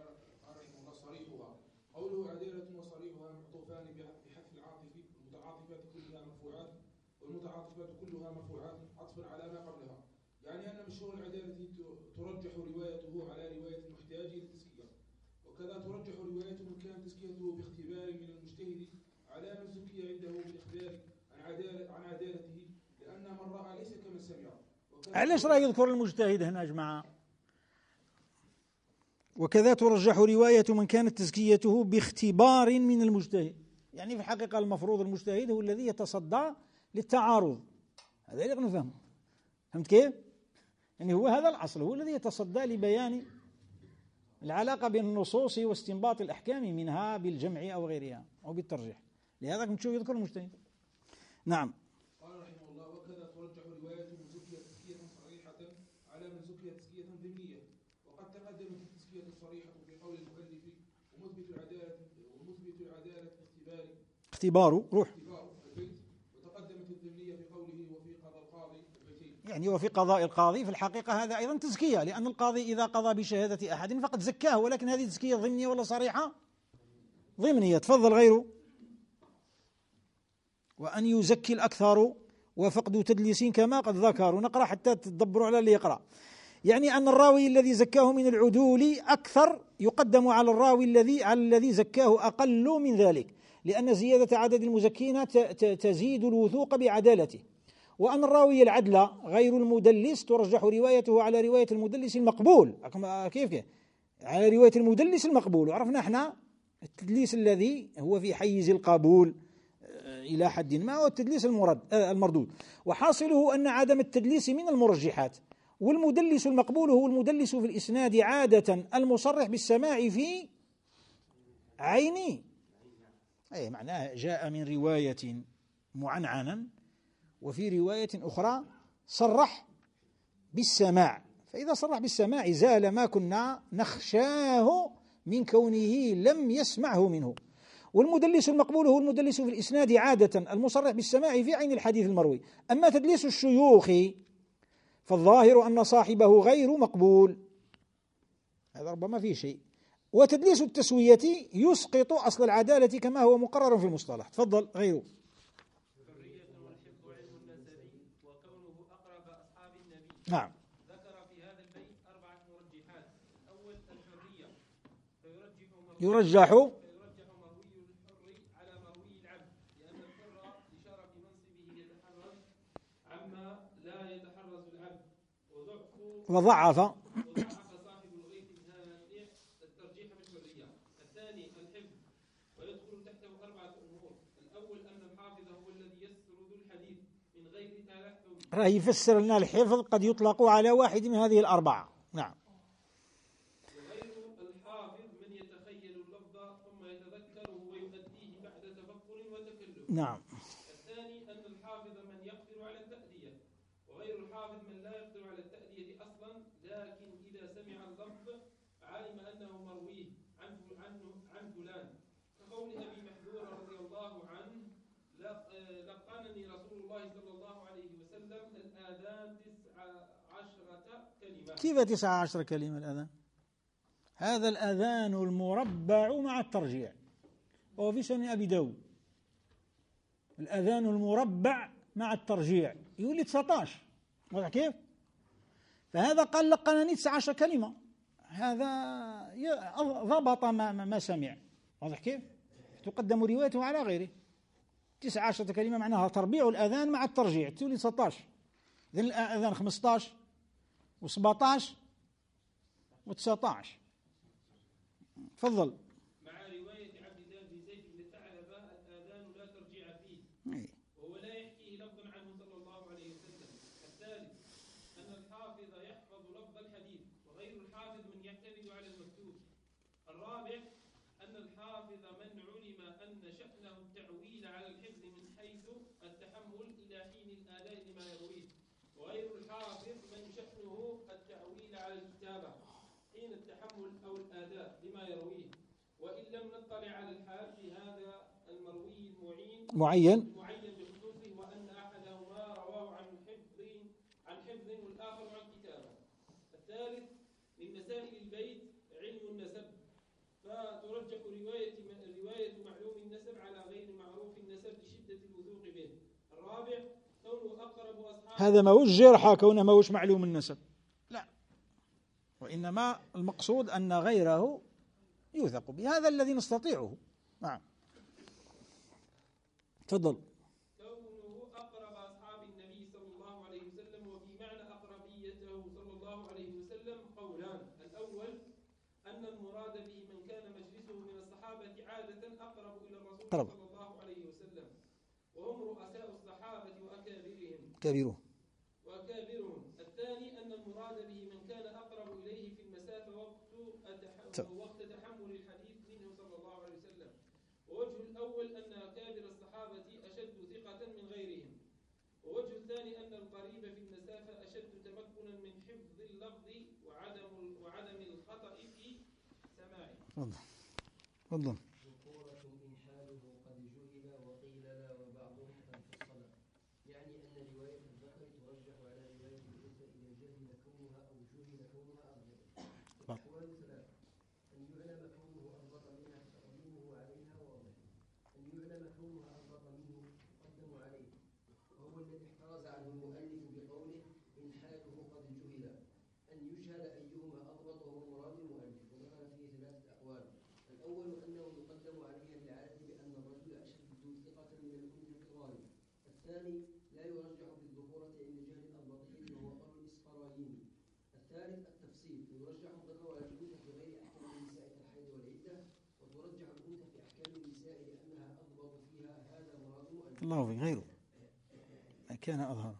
قوله عدالة وصريحها معطوفان بحذف العاطف، المتعاطفات كلها مرفوعات والمتعاطفات كلها مرفوعات عطفا على ما قبلها، يعني أن مشهور العدالة ترجح روايته على رواية المحتاج للتزكية، وكذا ترجح روايته من كان تزكيته باختبار من المجتهد على من زكي عنده بالإخبار عن عدالة عن عدالته، لأن من رأى ليس كمن سمع. علاش راه يذكر المجتهد هنا يا جماعة؟ وكذا ترجح رواية من كانت تزكيته باختبار من المجتهد، يعني في الحقيقة المفروض المجتهد هو الذي يتصدى للتعارض، هذا اللي نفهمه. فهمت كيف؟ يعني هو هذا الأصل، هو الذي يتصدى لبيان العلاقة بين النصوص واستنباط الأحكام منها بالجمع أو غيرها أو بالترجيح، لهذا كنت شوف يذكر المجتهد. نعم. قال رحمه الله وكذا ترجح رواية من زكية تزكية صريحة على من زكية تزكية ضمنية، وقد تقدمت التزكية الصريحة في قول المؤلف ومثبت العدالة ومثبت العدالة اختباري اختباره روح اختبار البيت، وتقدمت الضمنية في قوله وفي قضاء القاضي البيتين، يعني وفي قضاء القاضي. في الحقيقة هذا أيضا تزكية، لأن القاضي إذا قضى بشهادة أحد فقد زكاه، ولكن هذه تزكية ضمنية ولا صريحة؟ ضمنية. تفضل. غيره. وأن يزكي الأكثر وفقد تدليس كما قد ذكروا. نقرأ حتى تدبروا على اللي يقرأ. يعني أن الراوي الذي زكاه من العدول أكثر يقدم على الراوي الذي على الذي زكاه أقل من ذلك، لأن زيادة عدد المزكين تزيد الوثوق بعدالته. وأن الراوي العدل غير المدلس ترجح روايته على رواية المدلس المقبول. كيف كيف؟ على رواية المدلس المقبول. وعرفنا احنا التدليس الذي هو في حيز القبول إلى حد ما هو التدليس المرد المردود، وحاصله أن عدم التدليس من المرجحات. والمدلس المقبول هو المدلس في الإسناد عادة المصرح بالسماع في عيني، أي معناه جاء من رواية معنعنا وفي رواية أخرى صرح بالسماع، فإذا صرح بالسماع زال ما كنا نخشاه من كونه لم يسمعه منه. والمدلس المقبول هو المدلس في الإسناد عادة المصرح بالسماع في عين الحديث المروي. أما تدليس الشيوخ فالظاهر أن صاحبه غير مقبول، هذا ربما فيه شيء. وتدليس التسوية يسقط أصل العدالة كما هو مقرر في المصطلح. تفضل. غيره. نعم. ذكر في هذا البيت أربعة مرجحات. الأول الحرية، فيرجح يرجح فيرجح مروي الحر على مروي العبد، لأن الحر لشرف منصبه يتحرز عما لا يتحرز العبد، وضعف وضعف وضعف صاحب الغيث هذا الترجيح بالحرية. الثاني الحفظ، ويدخل تحته أربعة أمور. الأول أن الحافظ هو الذي يسرد الحديث من غير تلحم. راه يفسر لنا الحفظ قد يطلق على واحد من هذه الأربعة. نعم. نعم. الثاني أن الحافظ من يقدر على التأدية، وغير الحافظ من لا يقدر على التأدية أصلا، لكن إذا سمع اللفظ علم أنه مرويه عن عنه عن فلان، كقول أبي محذور رضي الله عنه: لقنني رسول الله صلى الله عليه وسلم الآذان تسع عشرة كلمة. كيف تسع عشرة كلمة الآذان؟ هذا الآذان المربع مع الترجيع، وهو في سنن أبي داود. الآذان المربع مع الترجيع يولي تسعة عشر، واضح كيف؟ فهذا قال لقنني تسع عشرة كلمة، هذا ضبط ما, ما سمع، واضح كيف؟ تقدم روايته على غيره. تسع عشرة كلمة معناها تربيع الآذان مع الترجيع، تولي تسعة عشر. إذن الآذان خمسة عشر وسبعة عشر وتسعة عشر. تفضل. مع رواية عبد الله بن زيد بن ثعلبة الآذان لا ترجيع فيه، أي. وهو لا يحكيه لفظا عنه صلى الله عليه وسلم. الثالث أن الحافظ يحفظ لفظ الحديث، وغير الحافظ من يعتمد على المكتوب. الرابع أن الحافظ من علم أن شأنه التعويل على الحفظ من حيث التحمل إلى حين الآداء لما يرويه، وغير الحافظ من شأنه التعويل على الكتابة حين التحمل أو الآداء لما يرويه، وإن لم نطلع على الحال في هذا المروي المعين معين معين بخصوصه، وأن أحدهما رواه عن حفظ عن حفظ والآخر عن كتابة. الثالث من مسائل البيت علم النسب، فترجح رواية رواية معلوم النسب على غير معروف النسب لشدة الوثوق به. الرابع كونه أقرب أصحاب. هذا ما هوش جرحى كونه ما هوش معلوم النسب، لا، وإنما المقصود أن غيره يوثق به، هذا الذي نستطيعه. نعم. تفضل. كونه أقرب أصحاب النبي صلى الله عليه وسلم، وفي معنى أقربيته صلى الله عليه وسلم قولان: الأول أن المراد به من كان مجلسه من الصحابة عادة أقرب إلى الرسول طرب. صلى الله عليه وسلم، وهم رؤساء الصحابة وأكابرهم كبيره وأكابرهم. الثاني أن المراد به من كان أقرب إليه في المسافة وقت وقت تحمل الحديث منه صلى الله عليه وسلم. ووجه الأول أن أكابر الصحابة أشد ثقة من غيرهم، ووجه الثاني أن القريب في المسافة أشد تمكنا من حفظ اللفظ وعدم وعدم الخطأ في سماعه. تفضل. تفضل. ذكورة إن حاله قد جهل وقيل لا وبعضهم أنفصل، يعني أن رواية الذكر ترجح على رواية الأنثى إذا جهل كونها أو جهل كونها أضبط. الأحوال ثلاث: أن يعلم كونه أضبط منها تقديمه عليها واضح، أن يعلم كونها أضبط منه يقدم عليه، وهو الذي احترز عنه المؤلف بقوله إن حاله قد جهل. أن يجهل أيهما أضبط وهو مراد المؤلف، وذكر فيه ثلاثة أقوال. الأول أنه يقدم عليها للعادة بأن الرجل أشد ثقة من الأنثى في الغالب. الثاني لا يرجح بالذكورة عند جهل الأضبطي وهو قول الإسفرايني. الثالث التفصيل، يرجح الذكر على الأنثى في غير أحكام النساء كالحيض والعدة، وترجح الأنثى في أحكام النساء لأنها أضبط فيها. هذا مراد المؤلف. الله في غيره ما كان أظهر.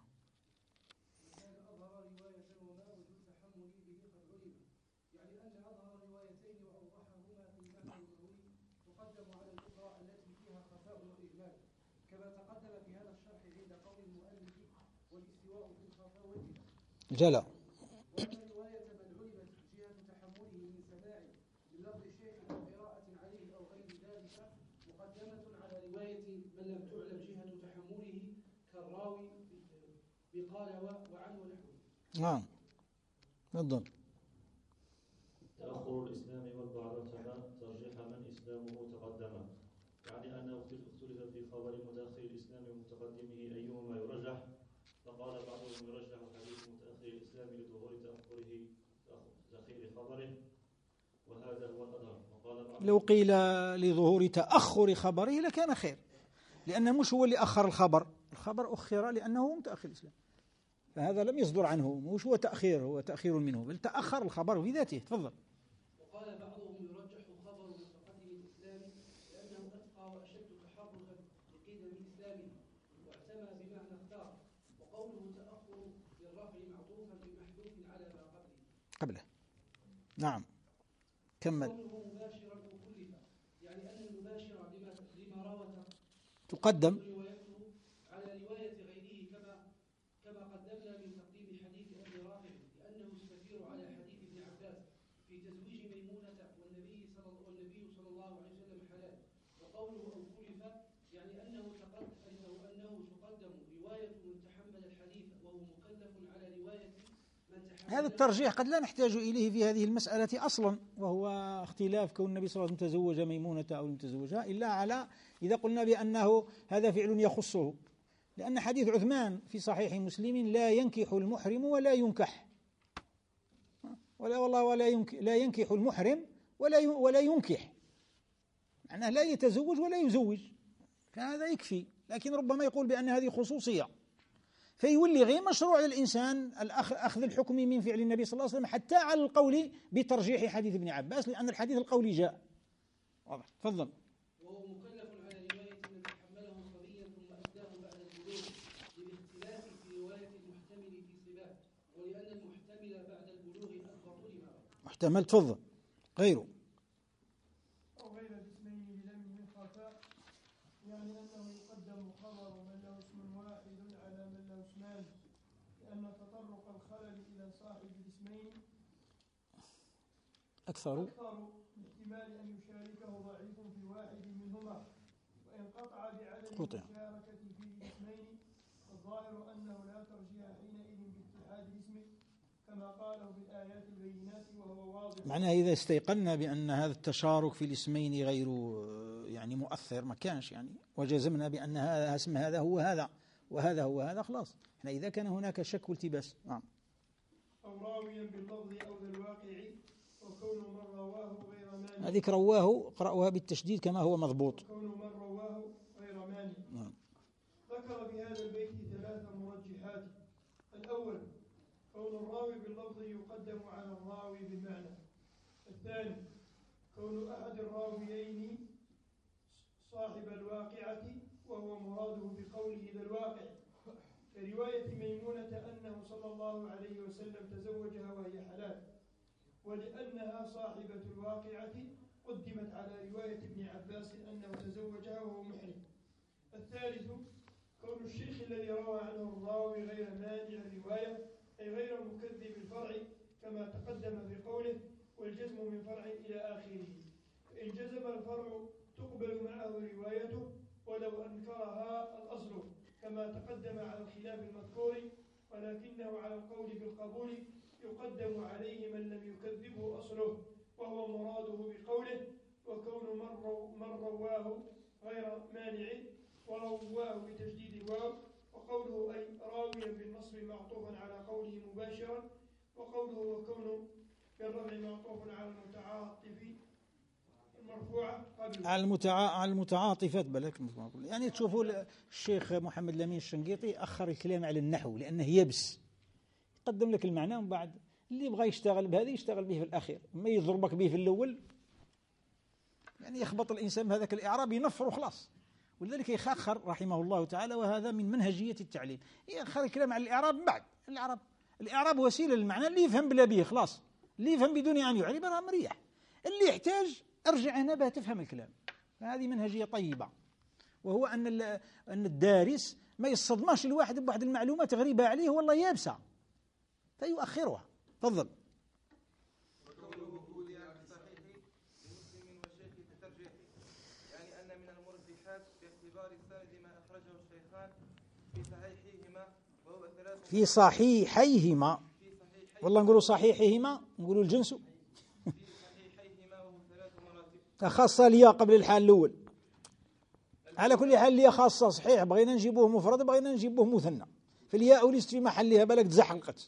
جلا. وأن رواية من علمت جهة تحمله من سماع بلفظ الشيخ أو قراءة عليه أو غير ذلك مقدمة على رواية من لم تعلم جهة تحمله كالراوي بقال وعن ونحوه. نعم. تفضل. تأخر الإسلام والبعض ترجيح من إسلامه تقدم، يعني أنه اختلف في خبر متأخر الإسلام ومتقدمه أيهما يرجح، فقال بعضهم يرجح حديث متأخر الإسلام لظهور تأخره تأخير خبره، وهذا هو الأظهر. وقال بعضهم لو قيل لظهور تأخر خبره لكان خير، لأنه مش هو اللي أخر الخبر، الخبر أخر لأنه متأخر الإسلام، فهذا لم يصدر عنه، مش هو تأخير، هو تأخير منه، بل تأخر الخبر في ذاته. تفضل. وقال بعضهم يرجح خبر متقدم الإسلام لأنه أتقى وأشد تحركا لقدم إسلامه واعتمى بمعنى اختار، وقوله تأخر بالرفع معطوفا بمحذوف على ما قبله قبله. نعم. كمل. قوله مباشرا وكلف، يعني أن المباشر لما لما روى تقدم روايته على رواية غيره كما كما قدمنا من تقديم حديث أبي رافع لأنه يستثير على حديث ابن عباس في تزويج ميمونة والنبي صلى والنبي صلى الله عليه وسلم حلال. وقوله أو خلف يعني أنه تقدم أنه أنه تقدم رواية من تحمل الحديث وهو مكلف على رواية من تحمل. هذا الترجيح قد لا نحتاج إليه في هذه المسألة أصلا، وهو اختلاف كون النبي صلى الله عليه وسلم تزوج ميمونة أو لم تزوجها، إلا على إذا قلنا بأنه هذا فعل يخصه، لأن حديث عثمان في صحيح مسلم لا ينكح المحرم ولا ينكح، ولا والله ولا ينكح لا ينكح المحرم ولا ولا ينكح، معناه لا يتزوج ولا يزوج، فهذا يكفي. لكن ربما يقول بأن هذه خصوصية، فيولي غير مشروع للإنسان أخذ الحكم من فعل النبي صلى الله عليه وسلم حتى على القول بترجيح حديث ابن عباس، لأن الحديث القولي جاء. واضح. تفضل. وهو مكلف على رواية من تحمله صبيا ثم أداه بعد البلوغ للاختلاف في رواية المحتمل في صباه، ولأن المحتمل بعد البلوغ أضبط لما محتمل. تفضل. غيره أو غير الاسمين بلم من خفاء، يعني أنه يقدم خبر من له اسم واحد على من له اسمان، لأن تطرق الخلل إلى صاحب الاسمين أكثر أكثر باحتمال أن يشاركه ضعيف في واحد منهما، وإن قطع بعدم قطع. المشاركة في الاسمين الظاهر أنه لا ترجيح حينئذ باتحاد الاسم كما قاله بالآيات البينات، وهو واضح. معناه إذا استيقنا بأن هذا التشارك في الاسمين غير يعني مؤثر ما كانش يعني، وجزمنا بأن هذا اسم هذا هو هذا وهذا هو هذا، خلاص احنا إذا كان هناك شك والتباس. نعم. أو راويا باللفظ أو ذا الواقع، وكون من رواه غير مانع. هذيك رواه قرأوها بالتشديد كما هو مضبوط. وكون من رواه غير مانع. نعم. ذكر في هذا البيت ثلاث مرجحات. الأول كون الراوي باللفظ يقدم على الراوي بالمعنى. الثاني كون أحد الراويين صاحب الواقعة وهو مراده بقوله ذا الواقع، كرواية ميمونة أنه صلى الله عليه وسلم تزوجها وهي حلال، ولأنها صاحبة الواقعة قدمت على رواية ابن عباس أنه تزوجها وهو محرم. الثالث كون الشيخ الذي روى عنه الراوي غير مانع الرواية، أي غير مكذب الفرع كما تقدم في قوله والجزم من فرع إلى آخره، فإن جزم الفرع تقبل معه روايته ولو أنكرها الأصل كما تقدم على الخلاف المذكور، ولكنه على القول بالقبول يقدم عليه من لم يكذبه أصله، وهو مراده بقوله وكون من رواه غير مانع، ورواه بتجديد الواو، وقوله أي راويا بالنصب معطوفا على قوله مباشرا، وقوله وكون بالرفع معطوف على المتعاطف المرفوعة قبل على المتع... على المتعاطفات بلك، يعني تشوفوا الشيخ محمد الأمين الشنقيطي أخر الكلام على النحو لأنه يبس، يقدم لك المعنى ومن بعد اللي يبغى يشتغل بهذا يشتغل به في الأخير، ما يضربك به في الأول يعني يخبط الإنسان بهذاك الإعراب ينفر وخلاص. ولذلك يخاخر رحمه الله تعالى، وهذا من منهجية التعليم، يأخر الكلام على الإعراب من بعد. الإعراب الإعراب وسيلة للمعنى، اللي يفهم بلا به خلاص، اللي يفهم بدون أن يعرب راه مريح، اللي يحتاج ارجع هنا بها تفهم الكلام. هذه منهجية طيبة، وهو أن أن الدارس ما يصدمش الواحد بواحد المعلومات غريبة عليه والله يابسة فيؤخرها. تفضل. وكونه وضع في صحيح لمسلم والشيخ كترجيح، يعني أن من المرجحات باعتبار السند ما أخرجه الشيخان في صحيحيهما وهو ثلاث في صحيحيهما، والله نقولوا صحيحهما، نقولوا الجنس في صحيحيهما وهو ثلاث مراتب. خاصة ليا قبل الحال الأول. على كل حال ليا خاصة صحيح، بغينا نجيبوه مفرد بغينا نجيبوه مثنى، فالياء وليست في محلها بالك تزحلقت.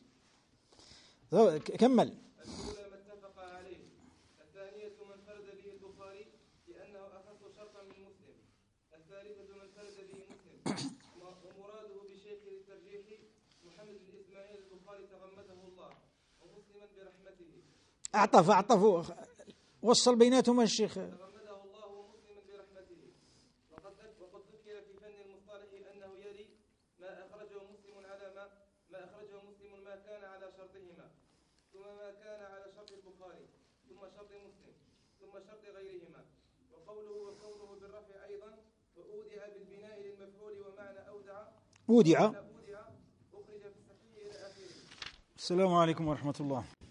كمل. الأولى ما اتفق عليه، الثانية من فرد به البخاري لأنه أخص شرطا من مسلم، الثالثة من فرد به مسلم ومراده بشيخ للترجيح محمد بن إسماعيل البخاري تغمده الله ومسلما برحمته. أعطف أعطف وصل بيناتهما الشيخ. تغمده الله ومسلما برحمته. وقد وقد ذكر في فن المصطلح أنه يلي ما أخرجه مسلم على ما ما أخرجه مسلم ما كان على شرطهما، ثم ما كان على شرط البخاري، ثم شرط مسلم، ثم شرط غيرهما. وقوله وكونه بالرفع أيضا وأودع بالبناء للمفعول ومعنى أودع أودع. أودع أخرج في الصحيح إلى آخره. السلام عليكم ورحمة الله.